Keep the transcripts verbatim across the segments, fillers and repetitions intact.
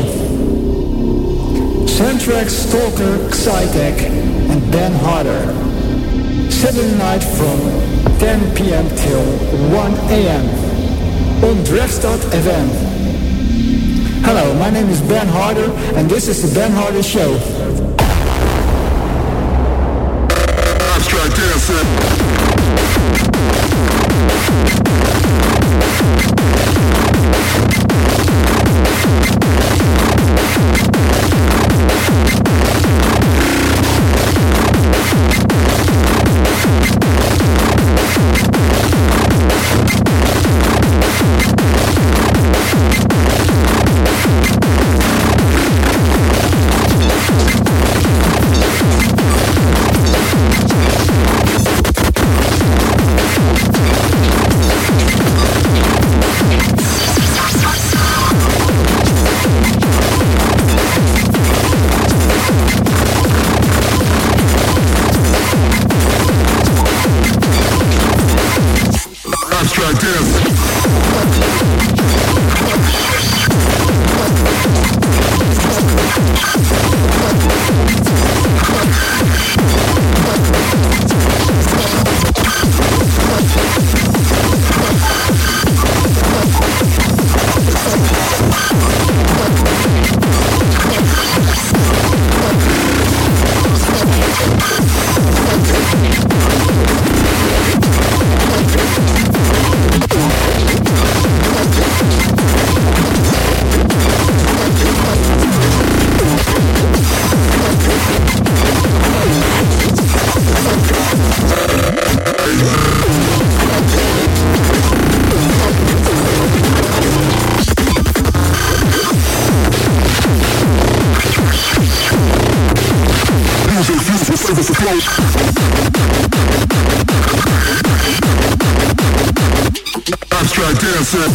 Soundtrack, Stalker, Psytech and Ben Harder. Saturday night from ten p.m. till one a.m. on Drefstad F M. Hello, my name is Ben Harder and this is the Ben Harder Show. Abstract dancing. Abstract dancing.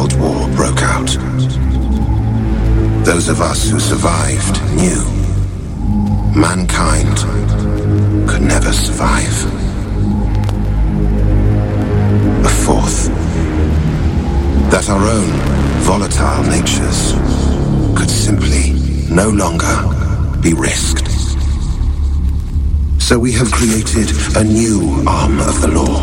World War broke out. Those of us who survived knew mankind could never survive. A fourth, that our own volatile natures could simply no longer be risked. So we have created a new arm of the law.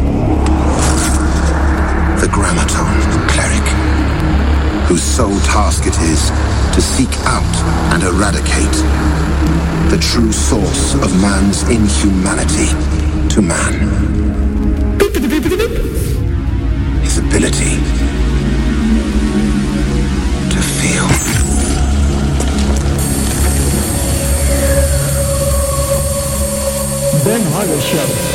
The Grammaton Cleric, whose sole task it is to seek out and eradicate the true source of man's inhumanity to man. His ability to feel. Ben Harder Show.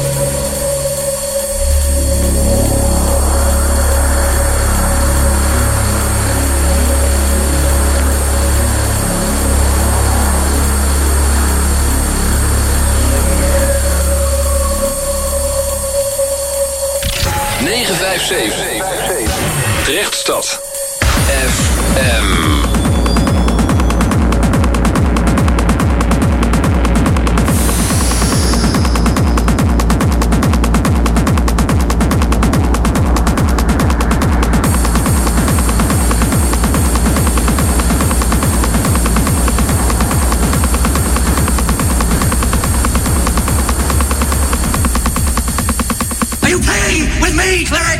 negen vijf zeven. Rechtstad. F M. Cleric!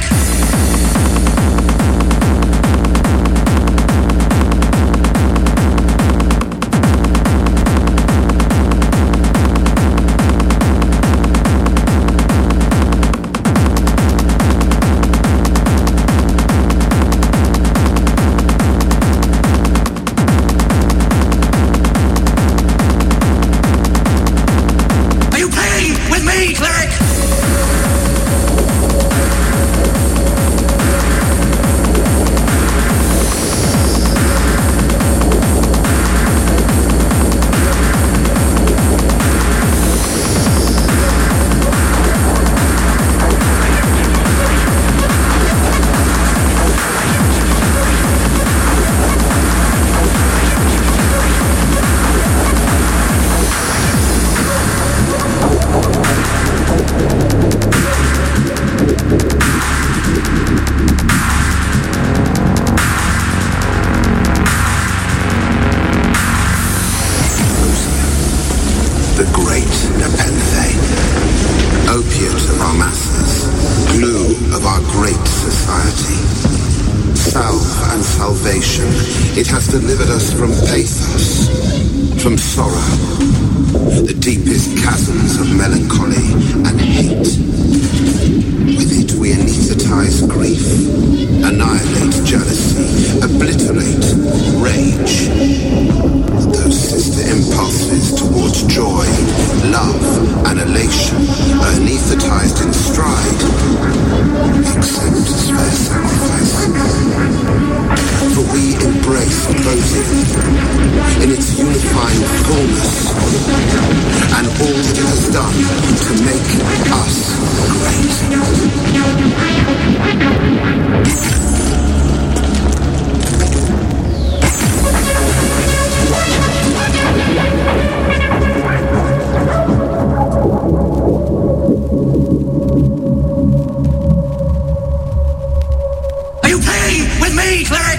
Are you playing with me, Cleric? It has delivered us from pathos, from sorrow, the deepest chasms of melancholy and hate. With it we anesthetize grief, annihilate jealousy, obliterate rage. Those sister impulses towards joy, love, and elation are anesthetized in stride, except as fair sacrifice. For we embrace Prosium in its unifying fullness, and all that it has done to make us Are you playing with me, Cleric?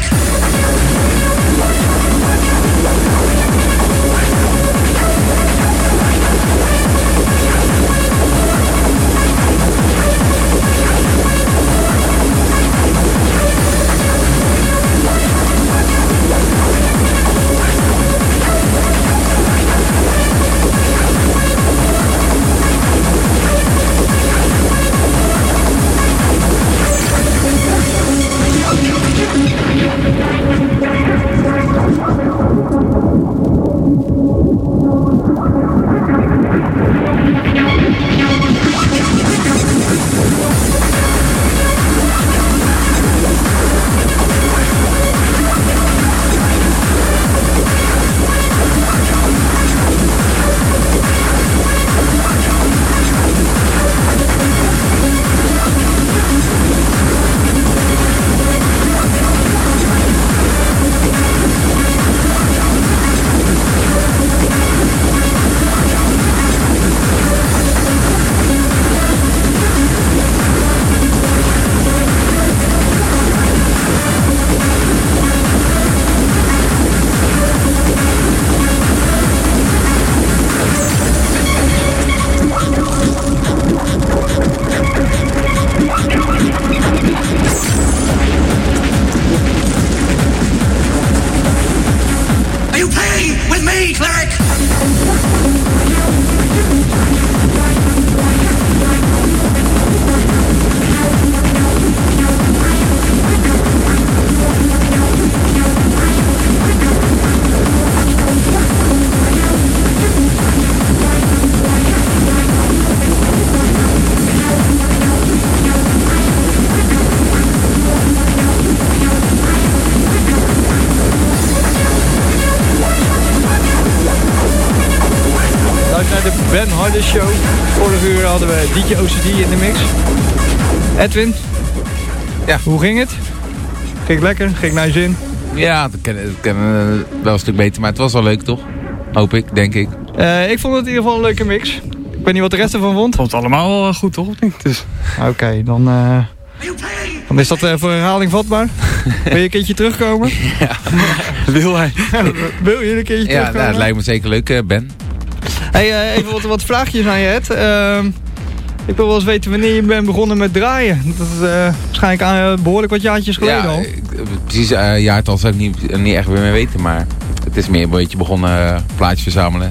Ben Harder Show. Vorige uur hadden we D J O C D in de mix. Edwin? Ja. Hoe ging het? Ging het lekker? Ging het naar je zin? Ja, dat kan, dat kan uh, wel een stuk beter, maar het was wel leuk toch? Hoop ik, denk ik. Uh, ik vond het in ieder geval een leuke mix. Ik weet niet wat de rest ervan vond. Vond het allemaal wel goed toch? Of niet? Dus... Oké, okay, dan, uh, dan is dat uh, voor herhaling vatbaar. Wil je een keertje terugkomen? Ja, wil hij. Wil je een keertje ja, terugkomen? Ja, dat lijkt me zeker leuk, uh, Ben. Hey, uh, even wat, wat vraagjes aan je, Ed. Uh, ik wil wel eens weten wanneer je bent begonnen met draaien. Dat is uh, waarschijnlijk aan, uh, behoorlijk wat jaartjes geleden ja, al. Ik, precies, uh, jaartal zou ik niet, niet echt meer mee weten, maar het is meer een beetje begonnen uh, plaatjes verzamelen.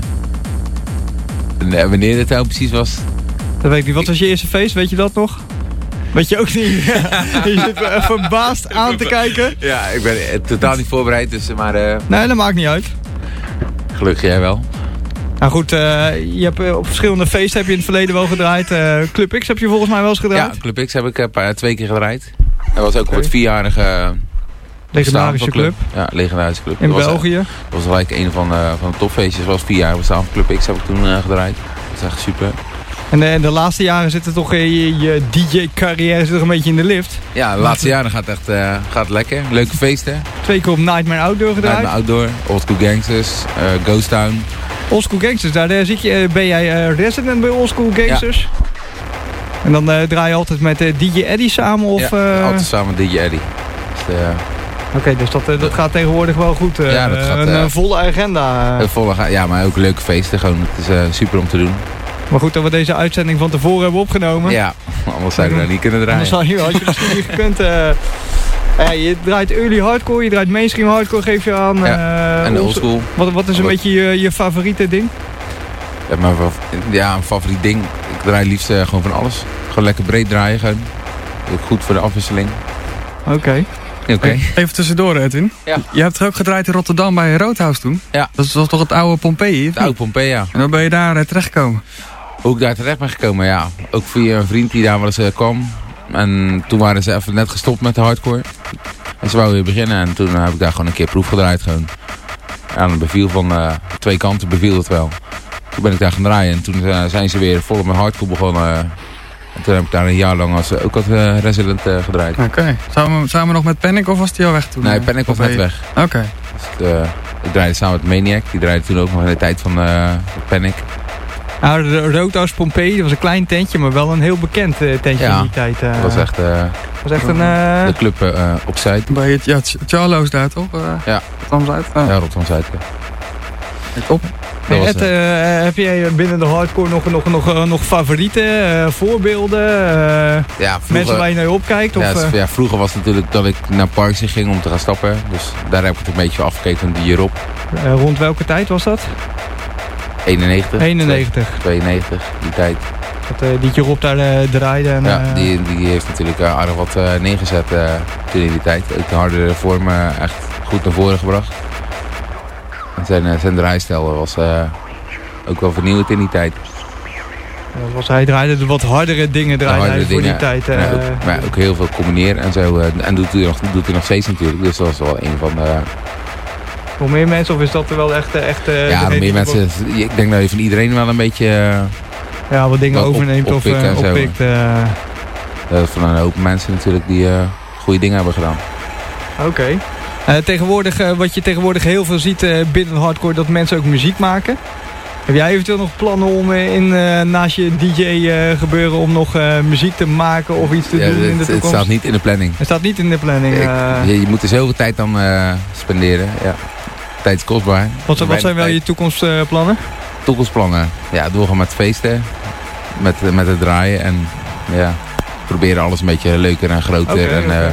En, uh, wanneer het nou precies was? Dat weet ik niet. Wat was je eerste feest? Weet je dat nog? Weet je ook niet. Je zit me verbaasd aan te kijken. Ja, ik ben uh, totaal niet voorbereid, dus maar... Uh, nee, dat maakt niet uit. Gelukkig jij wel. Nou goed, uh, je hebt uh, op verschillende feesten heb je in het verleden wel gedraaid. Uh, Club X heb je volgens mij wel eens gedraaid. Ja, Club X heb ik uh, twee keer gedraaid. Dat was ook okay. op het vierjarige... Uh, legendarische club. Ja, legendarische club. In dat België. Was, dat was gelijk een van, uh, van de topfeestjes. Dat was vier jaar bestaan van Club X heb ik toen uh, gedraaid. Dat is echt super. En de, de laatste jaren zitten toch uh, je, je D J-carrière zit toch een beetje in de lift. Ja, de laatste jaren gaat het echt uh, gaat lekker. Leuke feesten. Twee keer op Nightmare Outdoor gedraaid. Nightmare Outdoor, Old School Gangsters, uh, Ghost Town. Old School Gangsters, daar uh, zit je, uh, ben jij uh, resident bij Old School Gangsters? Ja. En dan uh, draai je altijd met uh, D J Eddie samen? Of, ja, uh... altijd samen met D J Eddie. Dus, uh... Oké, okay, dus dat, uh, dat gaat tegenwoordig wel goed. Uh, ja, dat gaat, een uh, volle agenda. Een volle, ja, maar ook leuke feesten. Gewoon, het is uh, super om te doen. Maar goed dat we deze uitzending van tevoren hebben opgenomen. Ja, anders zou je nou niet kunnen draaien. Anders had je, had je misschien niet gekund. Uh, uh, je draait early hardcore, je draait mainstream hardcore, geef je aan. Ja, uh, en oldschool. Wat, wat is een wat? beetje je, je favoriete ding? Ja, mijn ja, een favoriet ding. Ik draai liefst uh, gewoon van alles. Gewoon lekker breed draaien. Gewoon. Ook goed voor de afwisseling. Oké. Okay. Okay. Even tussendoor, Edwin. Ja. Je hebt er ook gedraaid in Rotterdam bij Roadhouse toen. Ja. Dat was toch het oude Pompeii? Het oude Pompeii, ja. En dan ben je daar uh, terechtgekomen? Hoe ik daar terecht ben gekomen, ja. Ook via een vriend die daar wel eens uh, kwam. En toen waren ze even net gestopt met de hardcore. En ze wouden weer beginnen. En toen uh, heb ik daar gewoon een keer proef gedraaid. Gewoon. Aan het beviel van uh, twee kanten beviel het wel. Toen ben ik daar gaan draaien. En toen uh, zijn ze weer volop met hardcore begonnen. Uh, En toen heb ik daar een jaar lang als, ook als uh, resident uh, gedraaid. Oké. Okay. Samen, samen nog met Panic of was die al weg toen? Nee, Panic was net weg. Oké. Okay. Dus, uh, ik draaide samen met Maniac. Die draaide toen ook nog in de tijd van uh, Panic. Nou, de Roadhouse Pompeii, dat was een klein tentje, maar wel een heel bekend uh, tentje ja, in die tijd. Uh, dat was echt, uh, was echt een... Uh... De club uh, op Zuid. Bij het ja, Charlo's daar toch? Uh, ja. Rotterdam-Zuid? Oh. Ja, Rotterdam-Zuid. Ja. Top. Hey Ed, uh, heb jij binnen de hardcore nog, nog, nog, nog favorieten, uh, voorbeelden, uh, ja, vroeger, mensen waar je naar opkijkt? Ja, of, uh... ja, vroeger was het natuurlijk dat ik naar Parkzee ging om te gaan stappen. Dus daar heb ik het een beetje afgekeken van die hierop. Uh, rond welke tijd was dat? eenennegentig. eenennegentig. tweeënnegentig, die tijd. Dat uh, die hierop daar uh, draaide. En, ja, uh... die, die heeft natuurlijk uh, aardig wat uh, neergezet uh, toen in die tijd. Ook de harde vorm uh, echt goed naar voren gebracht. En zijn, uh, zijn draaistijl was uh, ook wel vernieuwend in die tijd. Ja, was, hij draaide de wat hardere dingen draaide hardere hij voor dingen, die tijd. Uh, ja, ook, maar ook heel veel combineren en zo. Uh, en doet hij, nog, doet hij nog steeds natuurlijk. Dus dat was wel een van de... Uh, Nog meer mensen of is dat er wel echt... echt uh, ja, nog meer mensen. Ook... Ik denk dat je van iedereen wel een beetje... Uh, ja, wat dingen overneemt op, of uh, oppikt. Uh... Uh, van een hoop mensen natuurlijk die uh, goede dingen hebben gedaan. Oké. Okay. Uh, tegenwoordig, uh, wat je tegenwoordig heel veel ziet uh, binnen hardcore, dat mensen ook muziek maken. Heb jij eventueel nog plannen om uh, in, uh, naast je D J uh, gebeuren om nog uh, muziek te maken of iets te ja, doen het, in de toekomst? Het staat niet in de planning. Het staat niet in de planning. Uh... Ik, je, je moet er zoveel tijd aan uh, spenderen. Ja. Tijd is kostbaar. Wat, wat zijn wel tijd. je toekomstplannen? Toekomstplannen? Ja, doorgaan met feesten. Met, met het draaien. En ja, proberen alles een beetje leuker en groter okay, en, okay. Uh,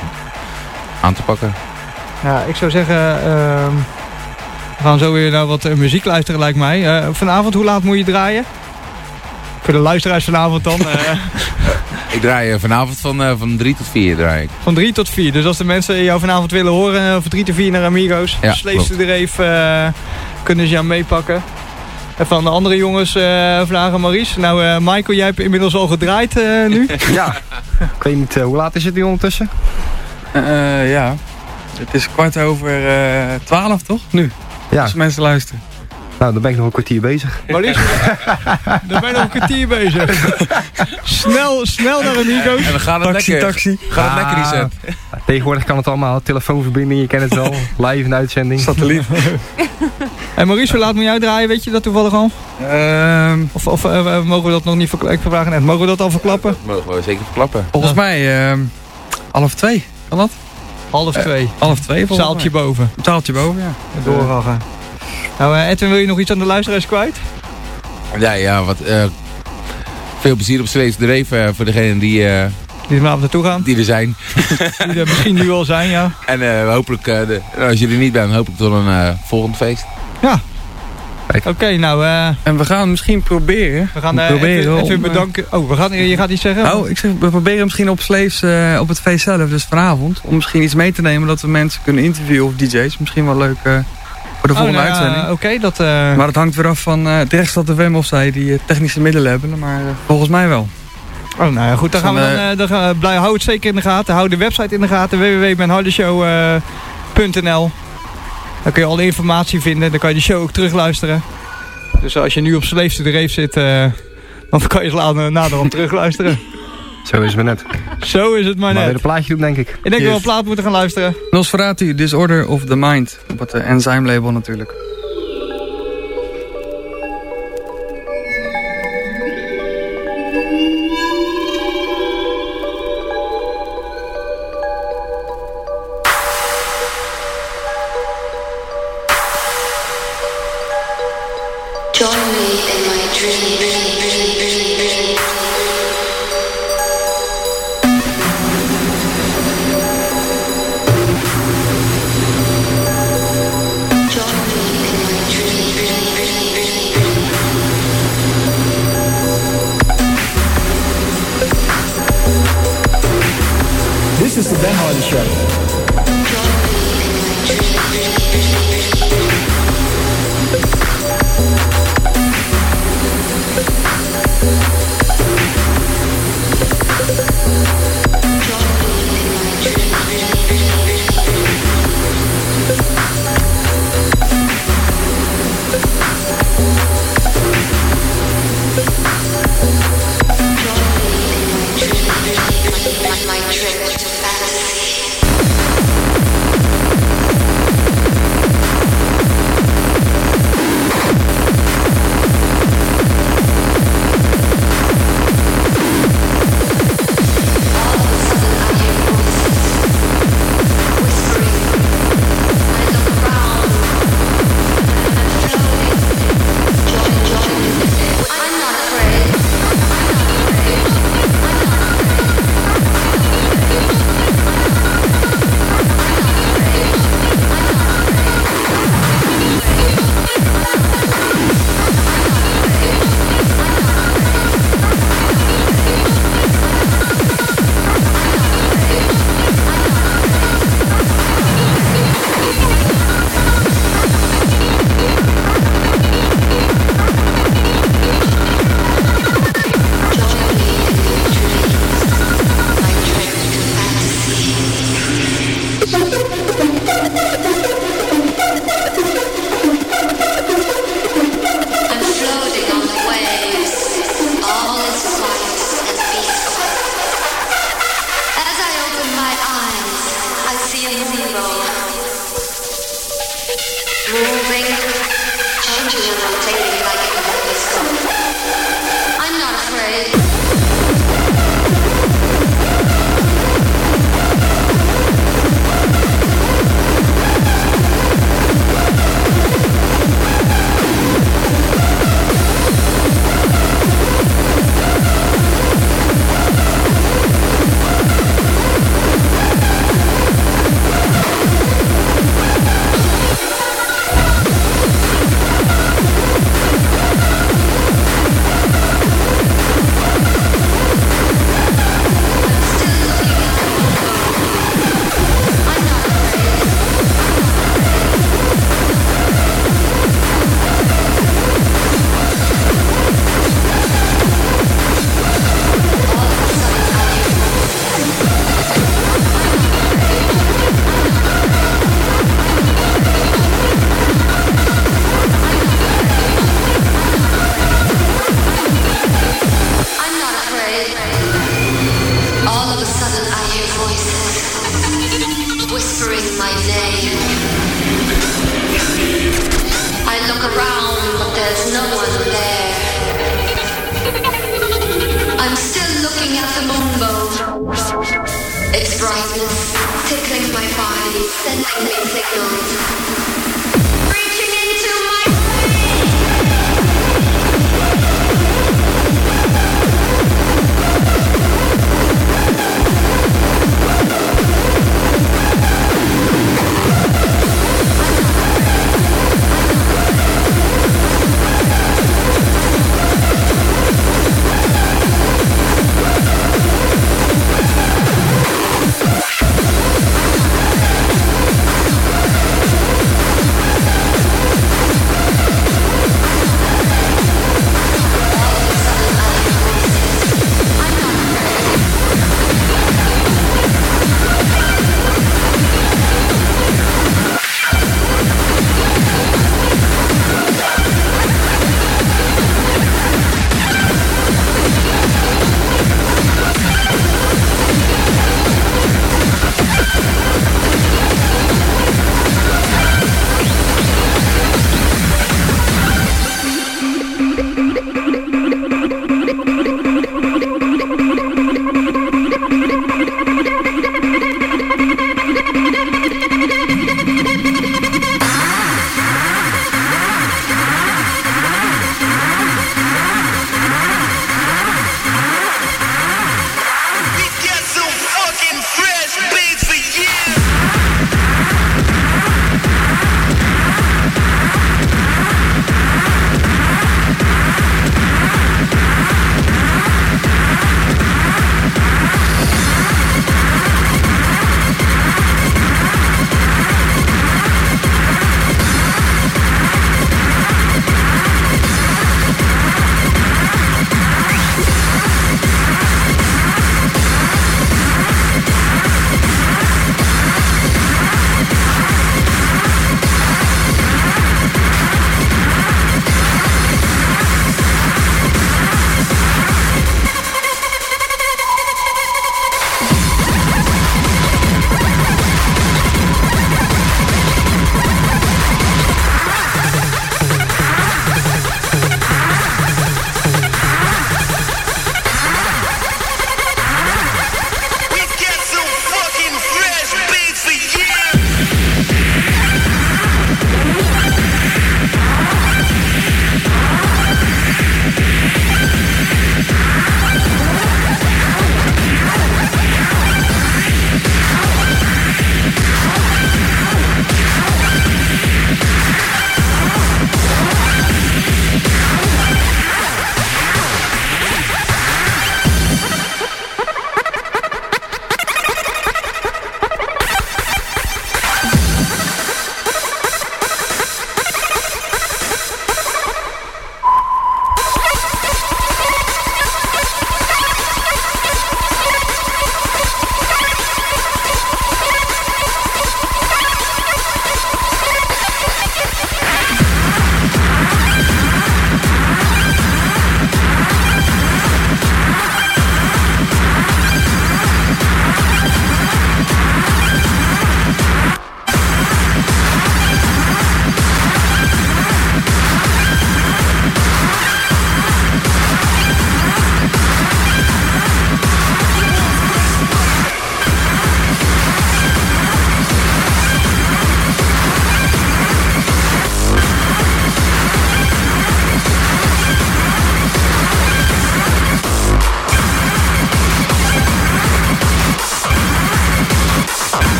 aan te pakken. Ja, ik zou zeggen... Uh, we gaan zo weer naar wat uh, muziek luisteren, lijkt mij. Uh, vanavond, hoe laat moet je draaien? Voor de luisteraars vanavond dan. Uh. Ik draai vanavond van, uh, van drie tot vier draai ik. Van drie tot vier. Dus als de mensen jou vanavond willen horen, uh, van drie tot vier naar Amigos. Ja, sleef ze er even, uh, kunnen ze jou meepakken. En van de andere jongens uh, vragen Maurice. Nou uh, Michael, jij hebt inmiddels al gedraaid uh, nu. Ja, ik weet niet, uh, hoe laat is het nu ondertussen? Uh, ja, het is kwart over uh, twaalf toch? Nu, ja. als mensen luisteren. Nou, dan ben ik nog een kwartier bezig. Maurice, dan ben je nog een kwartier bezig. Snel, snel naar Amigo's. En dan gaat het Taxi, lekker. taxi. Gaat het Ah. lekker reset. Ja, tegenwoordig kan het allemaal. Telefoonverbinding, je kent het wel. Live in de uitzending. Satelliet. En Maurice, hoe laat moet jij draaien? Weet je dat toevallig al? Ehm, Of, of uh, mogen we dat nog niet verklappen? Ik vraag net, mogen we dat al verklappen? Mogen we zeker verklappen. volgens mij ehm, half twee. Kan dat? Half twee. Half twee volgens Zaaltje mij. boven. Zaaltje boven, ja. Doorragen. Nou, uh, Edwin, wil je nog iets aan de luisteraars kwijt? Ja, ja, wat... Uh, veel plezier op Slees de Reef uh, voor degenen die, uh, Die er vanavond naartoe gaan. die er zijn. Die er misschien nu al zijn, ja. En uh, hopelijk, uh, de, nou, als jullie er niet bent, hopelijk tot een uh, volgend feest. Ja. Oké, okay, nou... Uh, En we gaan misschien proberen. we gaan uh, proberen Edwin, Edwin om, uh, bedanken. Oh, we gaan, je gaat iets zeggen? Oh, ik zeg, we proberen misschien op Slees uh, op het feest zelf, dus vanavond, om misschien iets mee te nemen dat we mensen kunnen interviewen of D J's. Misschien wel leuk uh, voor de oh, volgende nou, uitzending. Oké, okay, dat... Uh... Maar het hangt weer af van uh, de Rechtsstad F M of zij die uh, technische middelen hebben, maar uh, volgens mij wel. Oh, nou ja, goed, dan gaan we dan, uh, dan gaan we, blij, hou het zeker in de gaten. Hou de website in de gaten, w w w punt ben harde show punt n l. Daar kun je alle informatie vinden, dan kan je de show ook terugluisteren. Dus als je nu op Slees de Reef zit, uh, dan kan je het naderhand terugluisteren. Zo is het maar net. Zo is het maar net. Maar weer een plaatje doen, denk ik. Ik denk yes. dat we een plaat moeten gaan luisteren. Nosferatu, Disorder of the Mind. Op het uh, Enzyme label natuurlijk. Join me in my dream. This is the Ben Hardy Show. whispering my name. I look around, but there's no one there. I'm still looking at the moonbow. Its brightness tickling my body, sending me signals. Reaching into my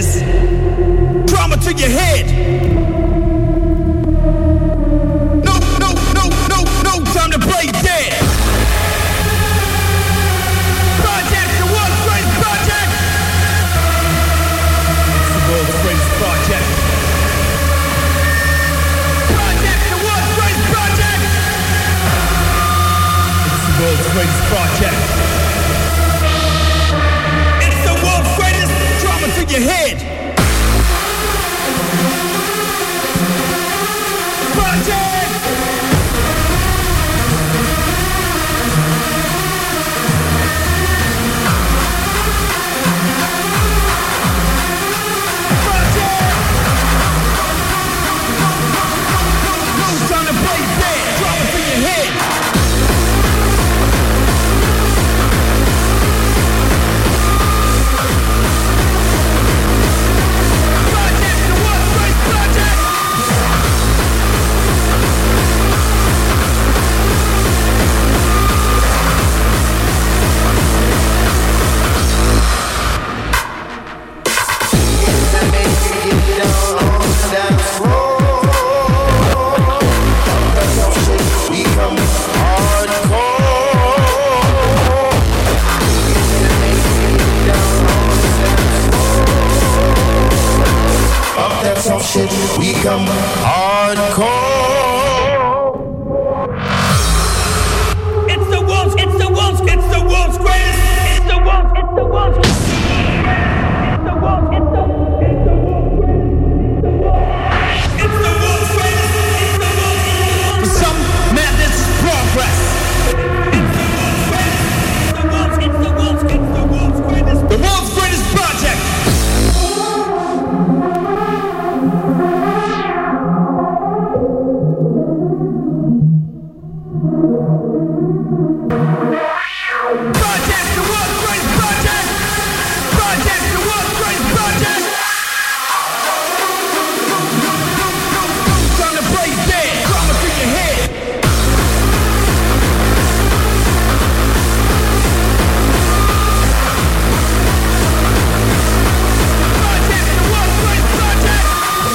greatest drama to your head. No, no, no, no, no time to play dead. Project, the world's greatest project. It's the world's greatest project. Project, the world's greatest project. It's the world's greatest project. It's the world's greatest drama to your head. Project! Project! No time to play dead. Drama to your head. Project, the world's greatest project. Shit, we come hardcore. It's the world's, it's the world's, it's the world's greatest. It's the world's, it's the world's. It's the world's, it's the, it's the world's greatest. It's the world's greatest. It's the world's, it's the world's. For some, madness is progress. It's the world's greatest. It's the world's, it's the world's, it's the world's greatest. The world's greatest project. Project, the world's greatest project! Project, the world's greatest project! Time to play dead, drama to your head! Project, the world's greatest project!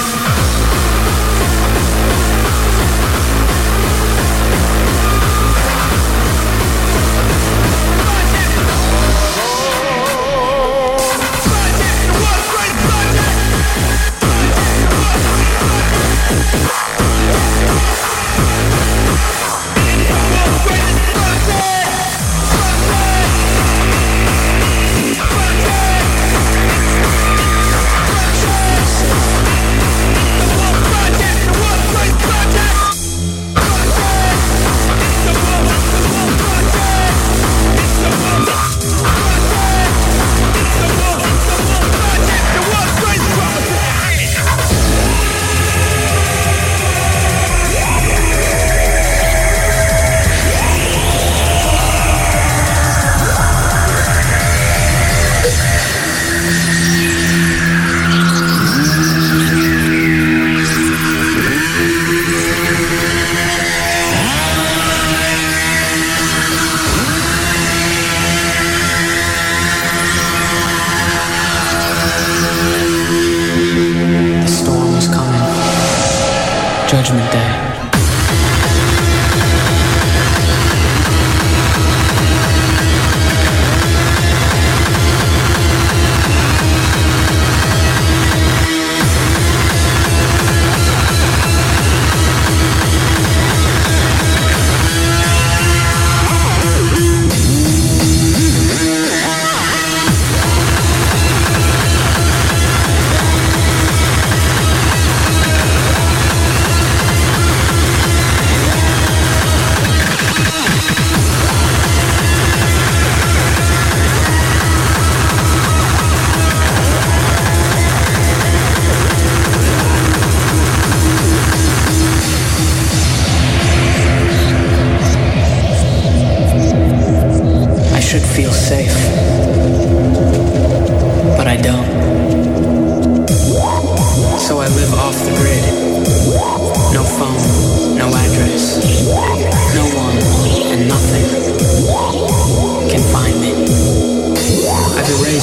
Judgment Day.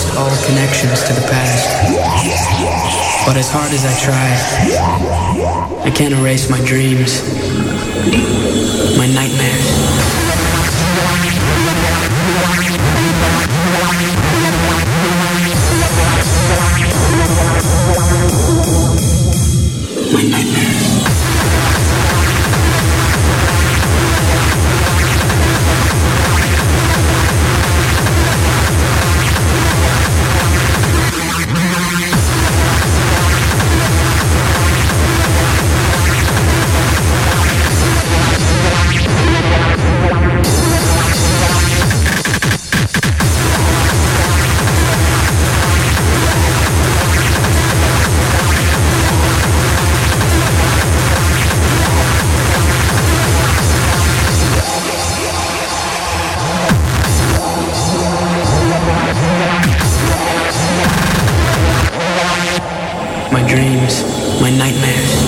lost all connections to the past. But as hard as I try, I can't erase my dreams, my nightmares. My nightmares. My dreams, my nightmares.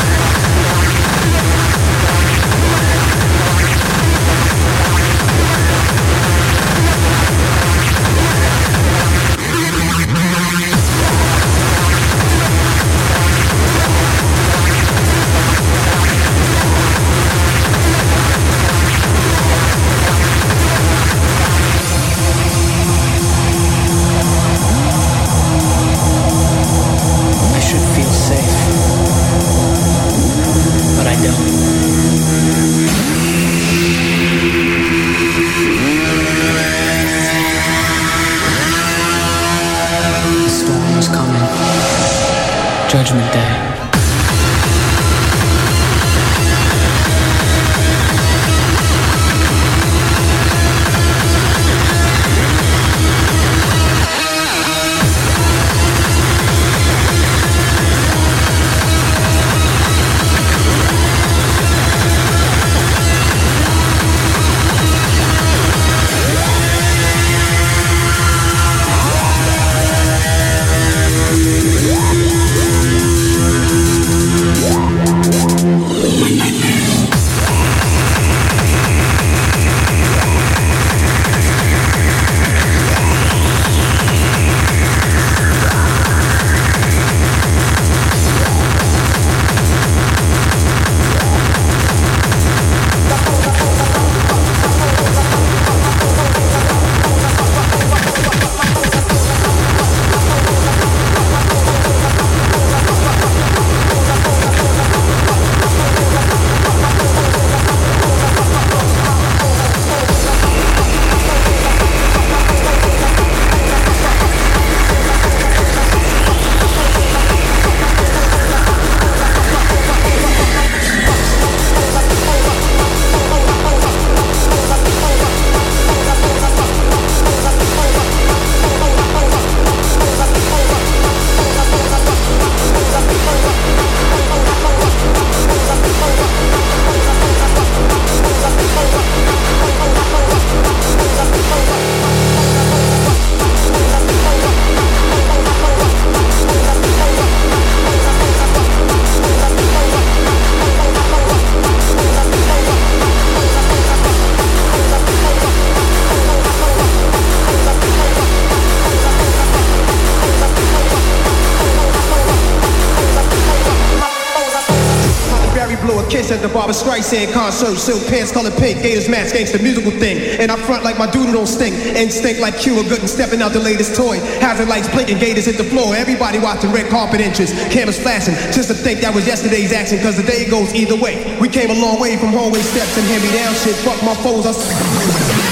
Judgment Day. At the Barbra Streisand concert, silk pants colored pink, Gators mask, gangsta musical thing. And I front like my doodle don't stink, and stink like Cuba Gooding stepping out the latest toy. Hazard lights blinking, Gators hit the floor. Everybody watching red carpet inches, cameras flashing. Just to think that was yesterday's action, cause the day goes either way. We came a long way from hallway steps and hand-me-down shit. Fuck my foes, I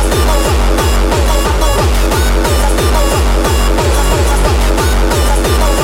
Over.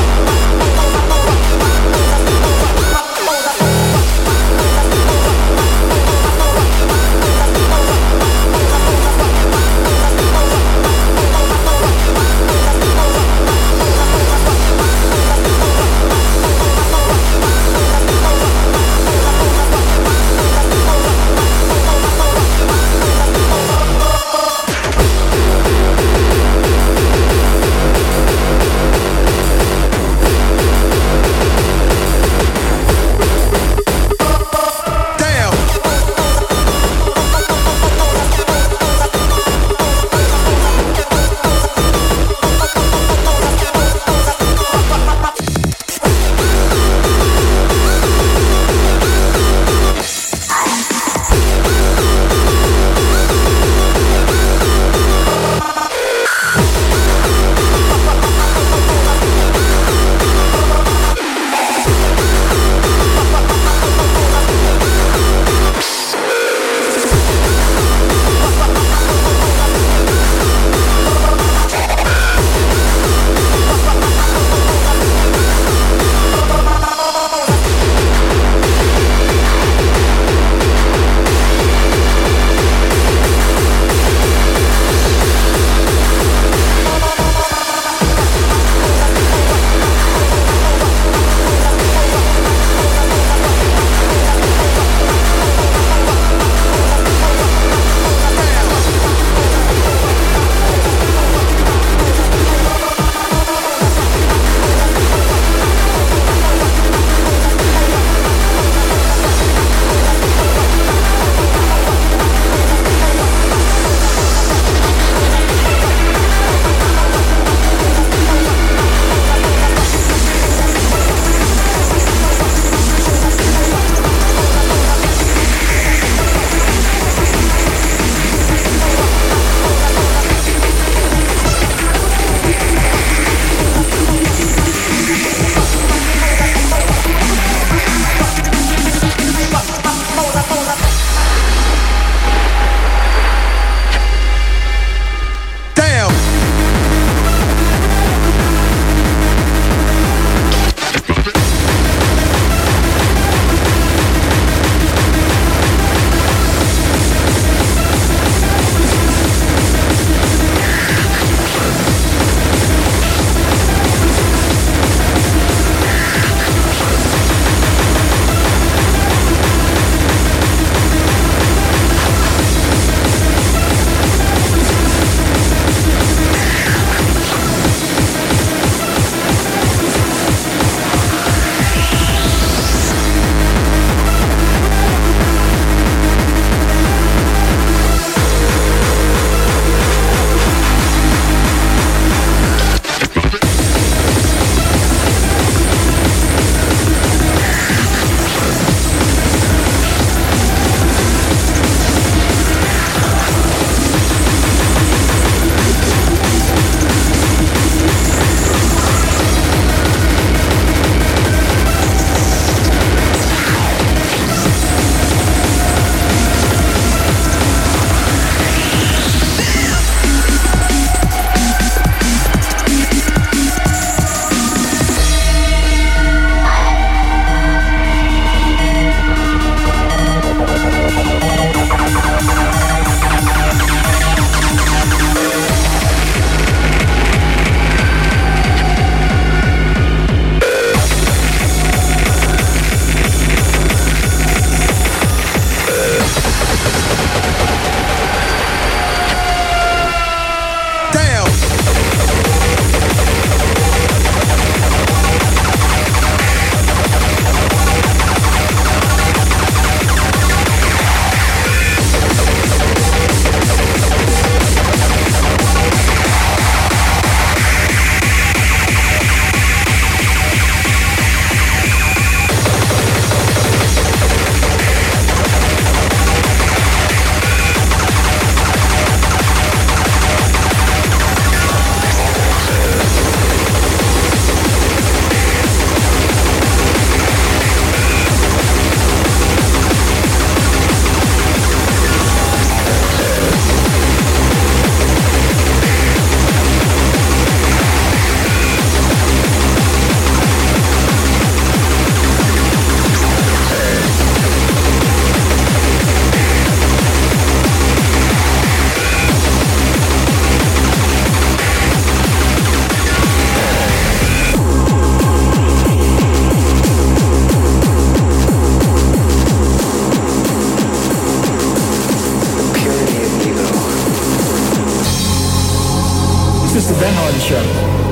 is de Ben Hardy Show.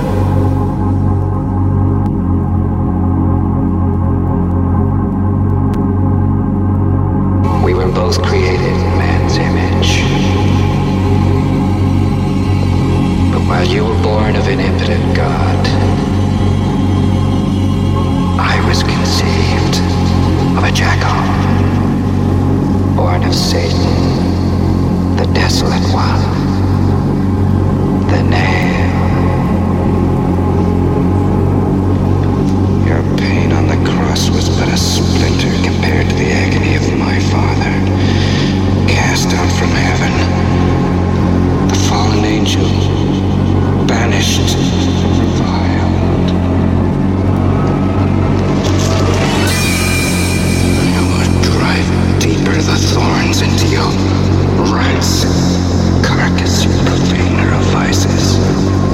We were both created in man's image. But while you were born of an impotent God, I was conceived of a jackal, born of Satan, the desolate one, the nail. Your pain on the cross was but a splinter compared to the agony of my Father, cast down from heaven, the fallen angel, banished, reviled. I will drive deeper the thorns into your rancid carcass, you profaner of vices.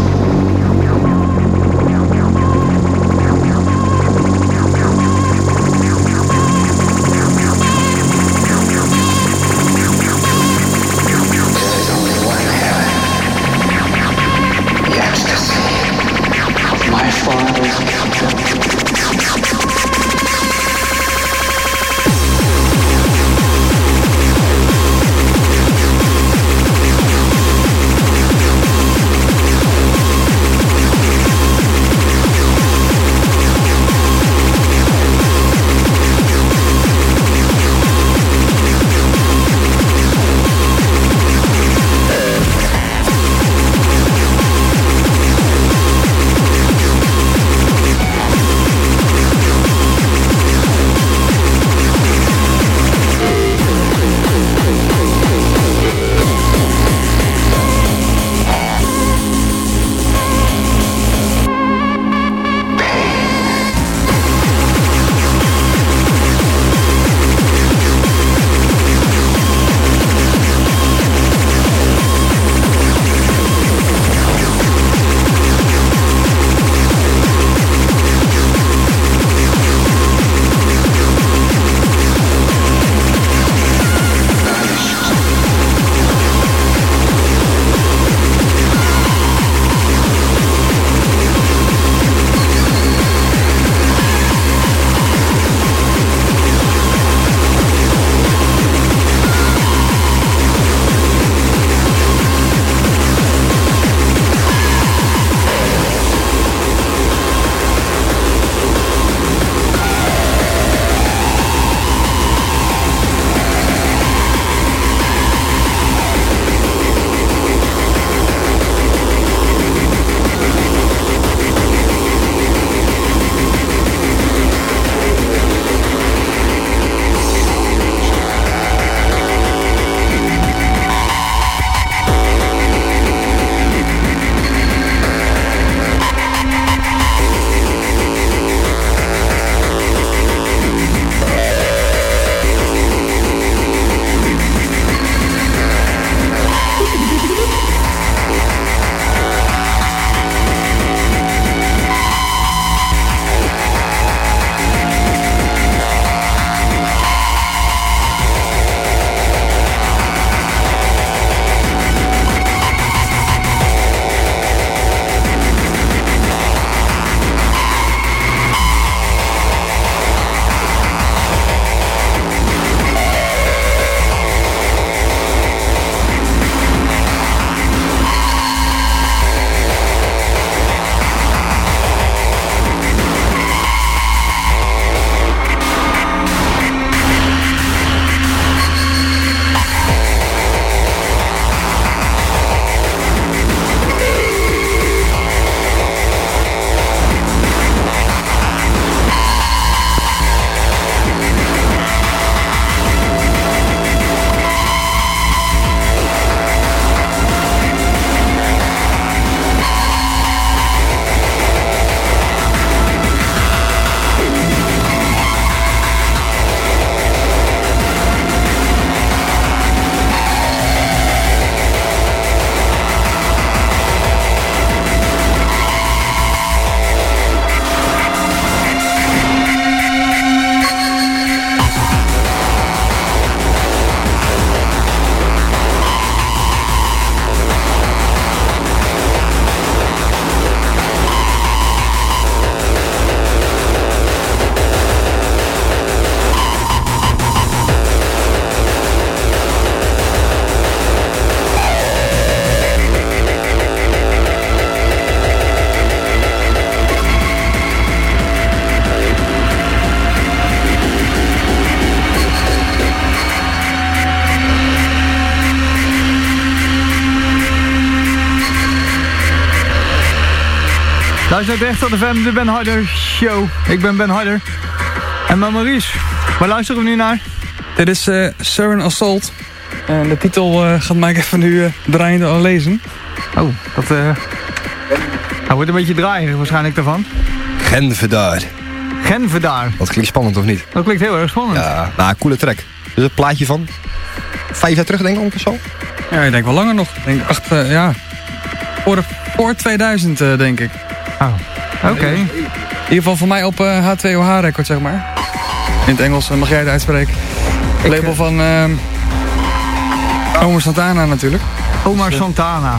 Luister naar Recht op de F M, de Ben Harder Show. Ik ben Ben Harder. En met Maurice, waar luisteren we nu naar? Dit is uh, Southern Assault. En de titel uh, gaat Mike even nu uh, draaiende al lezen. Oh, dat uh, hij wordt een beetje draaierig waarschijnlijk daarvan. Genvedaar. Genvedaar. Dat klinkt spannend, of niet? Dat klinkt heel erg spannend. Ja, nou, coole track. Dus een plaatje van vijf jaar terug, denk ik, ondertussen al? Ja, ik denk wel langer nog. Ik denk acht, uh, ja, voor, voor tweeduizend, uh, denk ik. Oh, oké. Okay. In ieder geval voor mij op uh, H twee O H-record, zeg maar. In het Engels uh, mag jij het uitspreken. Het label uh, van uh, Omar Santana natuurlijk. Omar Santana.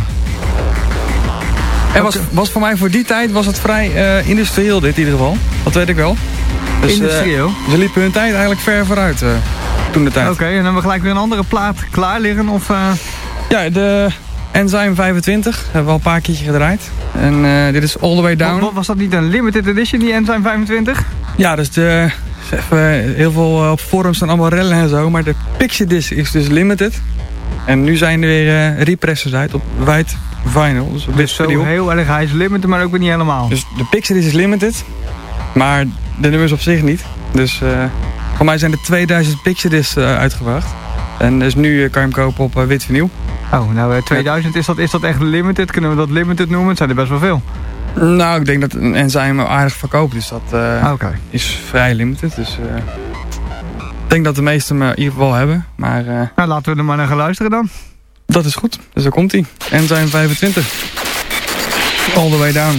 En was, was voor mij voor die tijd was het vrij uh, industrieel dit in ieder geval. Dat weet ik wel. Dus, industrieel? Uh, ze liepen hun tijd eigenlijk ver vooruit uh, toen de tijd. Oké, okay, en dan hebben we gelijk weer een andere plaat klaar liggen of... Uh... Ja, de Enzyme vijfentwintig hebben we al een paar keertje gedraaid. En uh, dit is All The Way Down. Wat, was dat niet een limited edition, die Enzyme vijfentwintig? Ja, dus de, even, heel veel uh, op forums staan allemaal rellen en zo. Maar de Pixie Disc is dus limited. En nu zijn er weer uh, repressors uit op white vinyl. Dus, dus zo video. Heel erg, hij is limited, maar ook weer niet helemaal. Dus de Pixie Disc is limited. Maar de nummers op zich niet. Dus uh, voor mij zijn er tweeduizend Pixie Discs uh, uitgebracht. En dus nu uh, kan je hem kopen op uh, wit vinyl. Oh, nou uh, tweeduizend, is dat, is dat echt limited? Kunnen we dat limited noemen? Het zijn er best wel veel. Nou, ik denk dat een Enzyme aardig verkoopt. Dus dat uh, okay. is vrij limited. Dus uh, ik denk dat de meesten hem in ieder geval hebben. Maar, uh, nou, laten we er maar naar gaan luisteren dan. Dat is goed. Dus daar komt hij. Enzyme vijfentwintig. All The Way Down.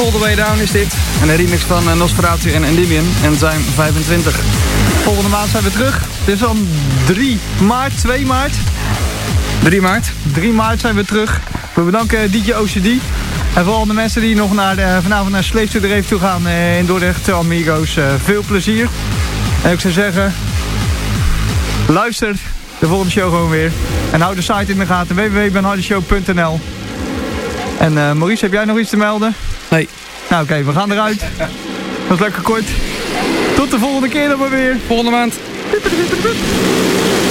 All The Way Down is dit. En een remix van uh, Nosferatu en Endymion. En zijn vijfentwintig. Volgende maand zijn we terug. Het is dan drie maart, twee maart. drie maart. drie maart zijn we terug. We bedanken D J O C D. En voor al de mensen die nog naar de, vanavond naar Slave to the Rave toe gaan uh, in Dordrecht, Amigo's, uh, veel plezier. En ik zou zeggen, luister de volgende show gewoon weer. En hou de site in de gaten, w w w punt ben hardy show punt n l. En uh, Maurice, heb jij nog iets te melden? Nee. Nou oké, okay, we gaan eruit. Dat was lekker kort. Tot de volgende keer dan maar weer. Volgende maand.